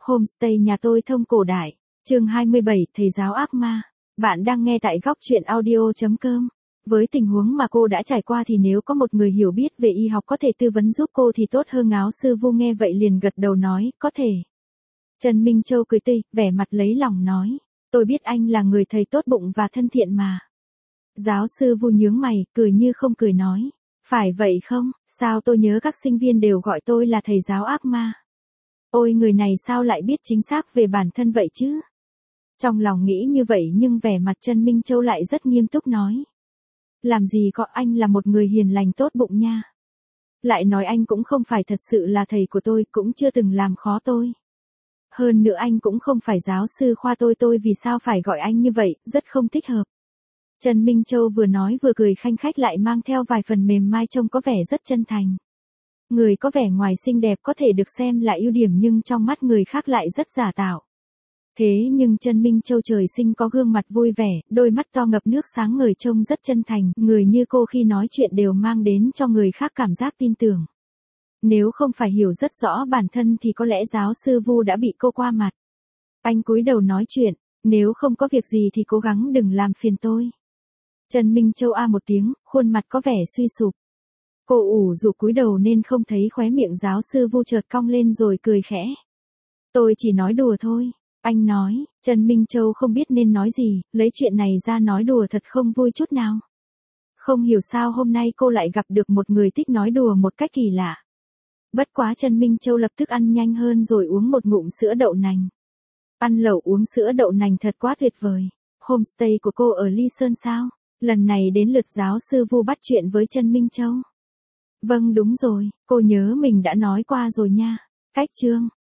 Homestay nhà tôi thông cổ đại. Chương 27, thầy giáo ác ma. Bạn đang nghe tại góc truyện audio.com. Với tình huống mà cô đã trải qua thì nếu có một người hiểu biết về y học có thể tư vấn giúp cô thì tốt hơn. Áo sư Vu nghe vậy liền gật đầu nói, có thể. Trần Minh Châu cười tươi, vẻ mặt lấy lòng nói, tôi biết anh là người thầy tốt bụng và thân thiện mà. Giáo sư Vu nhướng mày, cười như không cười nói, phải vậy không, sao tôi nhớ các sinh viên đều gọi tôi là thầy giáo ác ma. Ôi người này sao lại biết chính xác về bản thân vậy chứ? Trong lòng nghĩ như vậy nhưng vẻ mặt Trần Minh Châu lại rất nghiêm túc nói. Làm gì có, anh là một người hiền lành tốt bụng nha. Lại nói anh cũng không phải thật sự là thầy của tôi, cũng chưa từng làm khó tôi. Hơn nữa anh cũng không phải giáo sư khoa tôi vì sao phải gọi anh như vậy, rất không thích hợp. Trần Minh Châu vừa nói vừa cười khanh khách lại mang theo vài phần mềm mai trông có vẻ rất chân thành. Người có vẻ ngoài xinh đẹp có thể được xem là ưu điểm nhưng trong mắt người khác lại rất giả tạo. Thế nhưng Trần Minh Châu trời sinh có gương mặt vui vẻ, đôi mắt to ngập nước sáng ngời trông rất chân thành, người như cô khi nói chuyện đều mang đến cho người khác cảm giác tin tưởng. Nếu không phải hiểu rất rõ bản thân thì có lẽ giáo sư Vu đã bị cô qua mặt. Anh cúi đầu nói chuyện, nếu không có việc gì thì cố gắng đừng làm phiền tôi. Trần Minh Châu a một tiếng, khuôn mặt có vẻ suy sụp. Cô ủ rũ cúi đầu nên không thấy khóe miệng giáo sư Vu chợt cong lên rồi cười khẽ. Tôi chỉ nói đùa thôi, anh nói. Trần Minh Châu không biết nên nói gì, lấy chuyện này ra nói đùa thật không vui chút nào. Không hiểu sao hôm nay cô lại gặp được một người thích nói đùa một cách kỳ lạ. Bất quá Trần Minh Châu lập tức ăn nhanh hơn rồi uống một ngụm sữa đậu nành. Ăn lẩu uống sữa đậu nành thật quá tuyệt vời. Homestay của cô ở Ly Sơn sao? Lần này đến lượt giáo sư Vu bắt chuyện với Trần Minh Châu. Vâng đúng rồi, cô nhớ mình đã nói qua rồi nha. Cách chương.